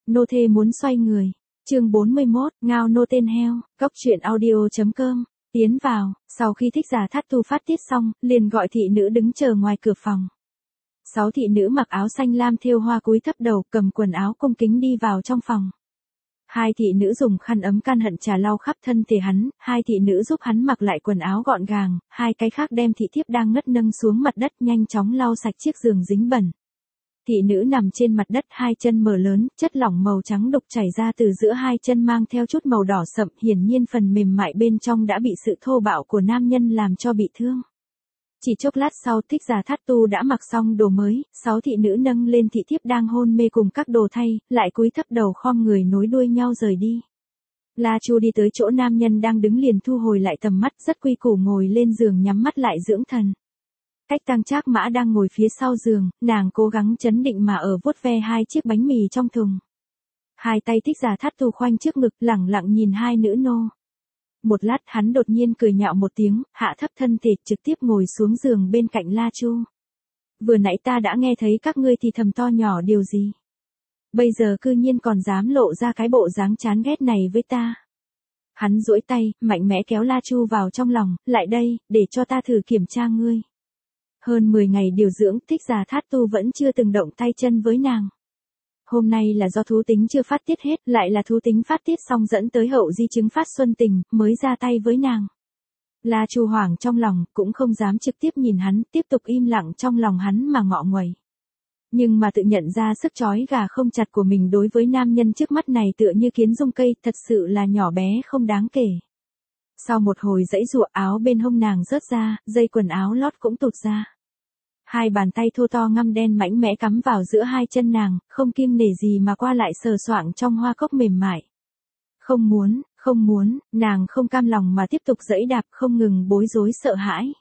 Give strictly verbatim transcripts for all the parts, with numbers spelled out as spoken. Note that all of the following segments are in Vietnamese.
nô thê muốn xoay người. Chương bốn mươi mốt, ngao nô tên heo, góc truyện audio chấm com. Tiến vào, sau khi Thích Giả Thát Tu phát tiết xong, liền gọi thị nữ đứng chờ ngoài cửa phòng. Sáu thị nữ mặc áo xanh lam thêu hoa cúi thấp đầu, cầm quần áo cung kính đi vào trong phòng. Hai thị nữ dùng khăn ấm can hận trà lau khắp thân thể hắn, hai thị nữ giúp hắn mặc lại quần áo gọn gàng, hai cái khác đem thị thiếp đang ngất nâng xuống mặt đất nhanh chóng lau sạch chiếc giường dính bẩn. Thị nữ nằm trên mặt đất, hai chân mở lớn, chất lỏng màu trắng đục chảy ra từ giữa hai chân mang theo chút màu đỏ sậm, hiển nhiên phần mềm mại bên trong đã bị sự thô bạo của nam nhân làm cho bị thương. Chỉ chốc lát sau, Thích Giả Thát Tu đã mặc xong đồ mới, sáu thị nữ nâng lên thị thiếp đang hôn mê cùng các đồ thay, lại cúi thấp đầu khom người nối đuôi nhau rời đi. La Chu đi tới chỗ nam nhân đang đứng liền thu hồi lại tầm mắt, rất quy củ ngồi lên giường nhắm mắt lại dưỡng thần. Cách Tăng Trác Mã đang ngồi phía sau giường, nàng cố gắng trấn định mà ở vuốt ve hai chiếc bánh mì trong thùng. Hai tay Thích Giả Thát Tu khoanh trước ngực, lẳng lặng nhìn hai nữ nô. Một lát hắn đột nhiên cười nhạo một tiếng, hạ thấp thân thể trực tiếp ngồi xuống giường bên cạnh La Chu. Vừa nãy ta đã nghe thấy các ngươi thì thầm to nhỏ điều gì. Bây giờ cư nhiên còn dám lộ ra cái bộ dáng chán ghét này với ta. Hắn duỗi tay, mạnh mẽ kéo La Chu vào trong lòng, lại đây, để cho ta thử kiểm tra ngươi. Hơn mười ngày điều dưỡng, Thích Giả Thát Tu vẫn chưa từng động tay chân với nàng. Hôm nay là do thú tính chưa phát tiết hết, lại là thú tính phát tiết xong dẫn tới hậu di chứng phát xuân tình, mới ra tay với nàng. La Chu hoảng trong lòng, cũng không dám trực tiếp nhìn hắn, tiếp tục im lặng trong lòng hắn mà ngọ nguậy. Nhưng mà tự nhận ra sức trói gà không chặt của mình đối với nam nhân trước mắt này tựa như kiến dung cây, thật sự là nhỏ bé không đáng kể. Sau một hồi giãy giụa, áo bên hông nàng rớt ra, dây quần áo lót cũng tụt ra. Hai bàn tay thô to ngăm đen mạnh mẽ cắm vào giữa hai chân nàng, không kiêng nể gì mà qua lại sờ soạng trong hoa cốc mềm mại. Không muốn, không muốn, nàng không cam lòng mà tiếp tục giãy đạp, không ngừng bối rối sợ hãi.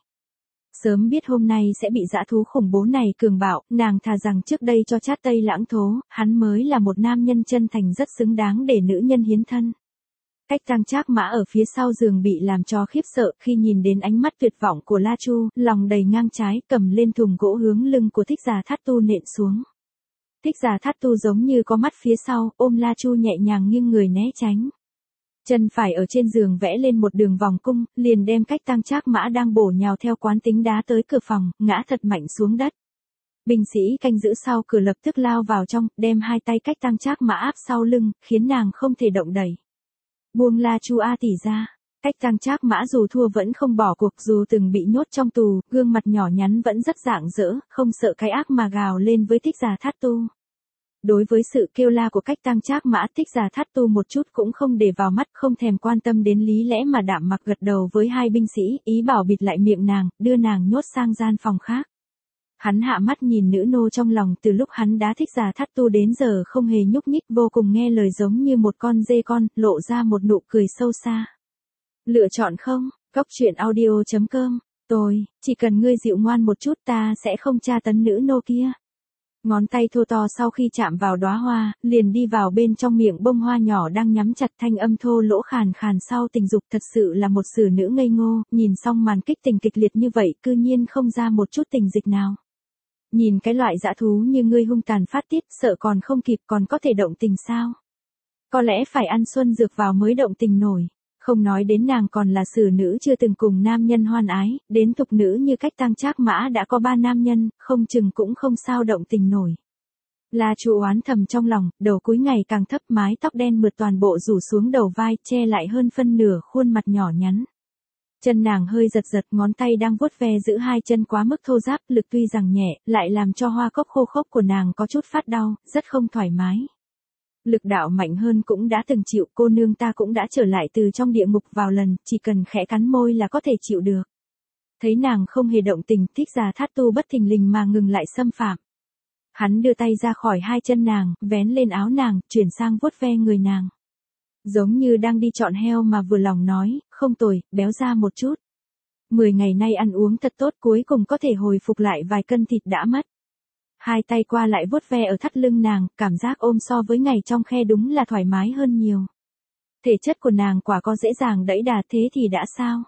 Sớm biết hôm nay sẽ bị dã thú khủng bố này cường bạo, nàng thà rằng trước đây cho chát tây lãng thố, hắn mới là một nam nhân chân thành rất xứng đáng để nữ nhân hiến thân. Cách Tăng Trác Mã ở phía sau giường bị làm cho khiếp sợ khi nhìn đến ánh mắt tuyệt vọng của La Chu, lòng đầy ngang trái, cầm lên thùng gỗ hướng lưng của Thích Giả Thát Tu nện xuống. Thích Giả Thát Tu giống như có mắt phía sau, ôm La Chu nhẹ nhàng nghiêng người né tránh. Chân phải ở trên giường vẽ lên một đường vòng cung, liền đem Cách Tăng Trác Mã đang bổ nhào theo quán tính đá tới cửa phòng, ngã thật mạnh xuống đất. Binh sĩ canh giữ sau cửa lập tức lao vào trong, đem hai tay Cách Tăng Trác Mã áp sau lưng, khiến nàng không thể động đẩy. Buông La Chu A tỷ ra. Cách Tăng Trác Mã dù thua vẫn không bỏ cuộc, dù từng bị nhốt trong tù, gương mặt nhỏ nhắn vẫn rất rạng rỡ, không sợ cái ác mà gào lên với Thích Giả Thát Tu. Đối với sự kêu la của Cách Tăng Trác Mã, Thích Giả Thát Tu một chút cũng không để vào mắt, không thèm quan tâm đến lý lẽ mà đạm mặc gật đầu với hai binh sĩ, ý bảo bịt lại miệng nàng, đưa nàng nhốt sang gian phòng khác. Hắn hạ mắt nhìn nữ nô trong lòng, từ lúc hắn đá Thích Giả Thát Tu đến giờ không hề nhúc nhích, vô cùng nghe lời giống như một con dê con, lộ ra một nụ cười sâu xa. Lựa chọn không? Góc truyện audio chấm com. Tôi, chỉ cần ngươi dịu ngoan một chút ta sẽ không tra tấn nữ nô kia. Ngón tay thô to sau khi chạm vào đóa hoa, liền đi vào bên trong miệng bông hoa nhỏ đang nhắm chặt, thanh âm thô lỗ khàn khàn sau tình dục, thật sự là một xử nữ ngây ngô, nhìn xong màn kích tình kịch liệt như vậy, cư nhiên không ra một chút tình dịch nào. Nhìn cái loại dã thú như ngươi hung tàn phát tiết, sợ còn không kịp còn có thể động tình sao? Có lẽ phải ăn xuân dược vào mới động tình nổi. Không nói đến nàng còn là xử nữ chưa từng cùng nam nhân hoan ái, đến thục nữ như Cách Tăng Trác Mã đã có ba nam nhân, không chừng cũng không sao động tình nổi. La Chu oán thầm trong lòng, đầu cúi ngày càng thấp, mái tóc đen mượt toàn bộ rủ xuống đầu vai, che lại hơn phân nửa khuôn mặt nhỏ nhắn. Chân nàng hơi giật giật, ngón tay đang vuốt ve giữ hai chân quá mức thô ráp, lực tuy rằng nhẹ, lại làm cho hoa cốc khô khốc của nàng có chút phát đau, rất không thoải mái. Lực đạo mạnh hơn cũng đã từng chịu, cô nương ta cũng đã trở lại từ trong địa ngục vào lần, chỉ cần khẽ cắn môi là có thể chịu được. Thấy nàng không hề động tình, Thích Giả Thát Tu bất thình lình mà ngừng lại xâm phạm. Hắn đưa tay ra khỏi hai chân nàng, vén lên áo nàng, chuyển sang vuốt ve người nàng. Giống như đang đi chọn heo mà vừa lòng nói, không tồi, béo ra một chút. Mười ngày nay ăn uống thật tốt, cuối cùng có thể hồi phục lại vài cân thịt đã mất. Hai tay qua lại vuốt ve ở thắt lưng nàng, cảm giác ôm so với ngày trong khe đúng là thoải mái hơn nhiều. Thể chất của nàng quả có dễ dàng đẫy đà, thế thì đã sao?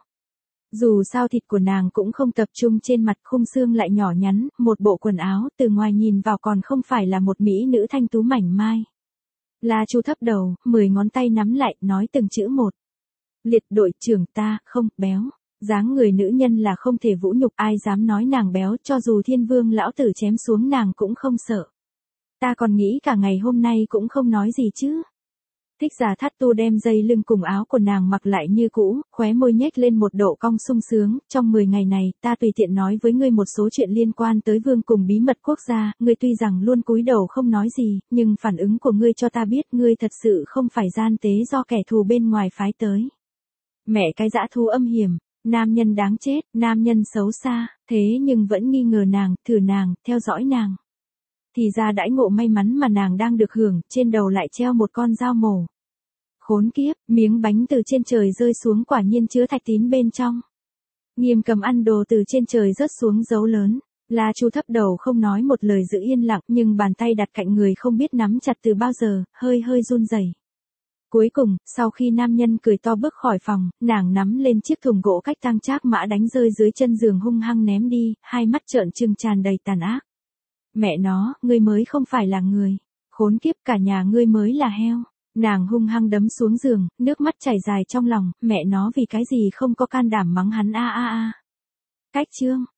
Dù sao thịt của nàng cũng không tập trung trên mặt, khung xương lại nhỏ nhắn, một bộ quần áo từ ngoài nhìn vào còn không phải là một mỹ nữ thanh tú mảnh mai. La Chu thấp đầu, mười ngón tay nắm lại, nói từng chữ một. Liệt đội trưởng ta, không, béo. Dáng người nữ nhân là không thể vũ nhục, ai dám nói nàng béo, cho dù thiên vương lão tử chém xuống nàng cũng không sợ. Ta còn nghĩ cả ngày hôm nay cũng không nói gì chứ. Thích Giả Thát Tu đem dây lưng cùng áo của nàng mặc lại như cũ, khóe môi nhếch lên một độ cong sung sướng, trong mười ngày này, ta tùy tiện nói với ngươi một số chuyện liên quan tới vương cùng bí mật quốc gia, ngươi tuy rằng luôn cúi đầu không nói gì, nhưng phản ứng của ngươi cho ta biết ngươi thật sự không phải gian tế do kẻ thù bên ngoài phái tới. Mẹ cái dã thú âm hiểm, nam nhân đáng chết, nam nhân xấu xa, thế nhưng vẫn nghi ngờ nàng, thử nàng, theo dõi nàng. Thì ra đãi ngộ may mắn mà nàng đang được hưởng, trên đầu lại treo một con dao mổ. Khốn kiếp, miếng bánh từ trên trời rơi xuống quả nhiên chứa thạch tín bên trong. Nghiêm Cầm ăn đồ từ trên trời rớt xuống dấu lớn. La Chu thấp đầu không nói một lời giữ yên lặng, nhưng bàn tay đặt cạnh người không biết nắm chặt từ bao giờ, hơi hơi run rẩy. Cuối cùng, sau khi nam nhân cười to bước khỏi phòng, nàng nắm lên chiếc thùng gỗ cách tang trác mã đánh rơi dưới chân giường hung hăng ném đi, hai mắt trợn trừng tràn đầy tàn ác. Mẹ nó, ngươi mới không phải là người. Khốn kiếp, cả nhà ngươi mới là heo. Nàng hung hăng đấm xuống giường, nước mắt chảy dài trong lòng, mẹ nó vì cái gì không có can đảm mắng hắn a a a. Cách chương.